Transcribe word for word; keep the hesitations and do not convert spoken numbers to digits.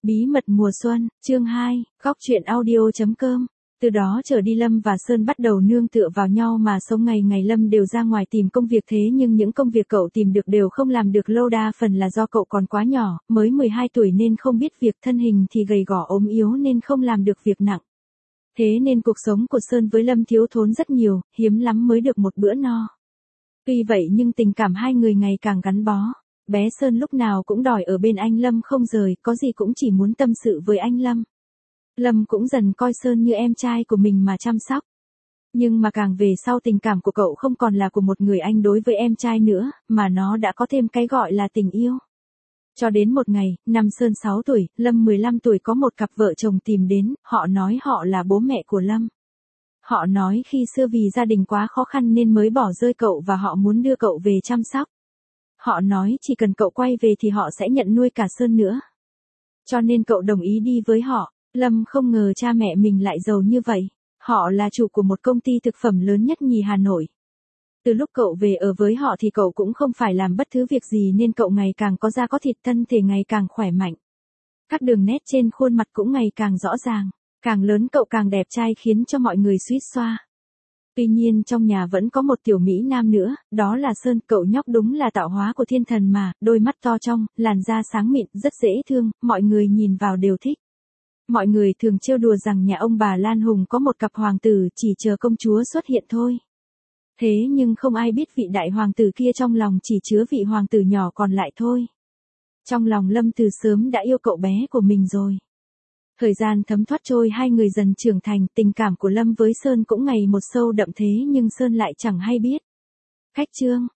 Bí mật mùa xuân, chương hai, góc truyện audio.com. Từ đó trở đi Lâm và Sơn bắt đầu nương tựa vào nhau mà sống, ngày ngày Lâm đều ra ngoài tìm công việc, thế nhưng những công việc cậu tìm được đều không làm được lâu, đa phần là do cậu còn quá nhỏ, mới mười hai tuổi nên không biết việc, thân hình thì gầy gò ốm yếu nên không làm được việc nặng. Thế nên cuộc sống của Sơn với Lâm thiếu thốn rất nhiều, hiếm lắm mới được một bữa no. Tuy vậy nhưng tình cảm hai người ngày càng gắn bó. Bé Sơn lúc nào cũng đòi ở bên anh Lâm không rời, có gì cũng chỉ muốn tâm sự với anh Lâm. Lâm cũng dần coi Sơn như em trai của mình mà chăm sóc. Nhưng mà càng về sau tình cảm của cậu không còn là của một người anh đối với em trai nữa, mà nó đã có thêm cái gọi là tình yêu. Cho đến một ngày, năm Sơn sáu tuổi, Lâm mười lăm tuổi, có một cặp vợ chồng tìm đến, họ nói họ là bố mẹ của Lâm. Họ nói khi xưa vì gia đình quá khó khăn nên mới bỏ rơi cậu và họ muốn đưa cậu về chăm sóc. Họ nói chỉ cần cậu quay về thì họ sẽ nhận nuôi cả Sơn nữa. Cho nên cậu đồng ý đi với họ. Lâm không ngờ cha mẹ mình lại giàu như vậy. Họ là chủ của một công ty thực phẩm lớn nhất nhì Hà Nội. Từ lúc cậu về ở với họ thì cậu cũng không phải làm bất thứ việc gì nên cậu ngày càng có da có thịt, thân thể ngày càng khỏe mạnh. Các đường nét trên khuôn mặt cũng ngày càng rõ ràng. Càng lớn cậu càng đẹp trai khiến cho mọi người suýt xoa. Tuy nhiên trong nhà vẫn có một tiểu mỹ nam nữa, đó là Sơn. Cậu nhóc đúng là tạo hóa của thiên thần mà, đôi mắt to trong, làn da sáng mịn, rất dễ thương, mọi người nhìn vào đều thích. Mọi người thường trêu đùa rằng nhà ông bà Lan Hùng có một cặp hoàng tử, chỉ chờ công chúa xuất hiện thôi. Thế nhưng không ai biết vị đại hoàng tử kia trong lòng chỉ chứa vị hoàng tử nhỏ còn lại thôi. Trong lòng Lâm từ sớm đã yêu cậu bé của mình rồi. Thời gian thấm thoát trôi, hai người dần trưởng thành, tình cảm của Lâm với Sơn cũng ngày một sâu đậm, thế nhưng Sơn lại chẳng hay biết. Cách chương,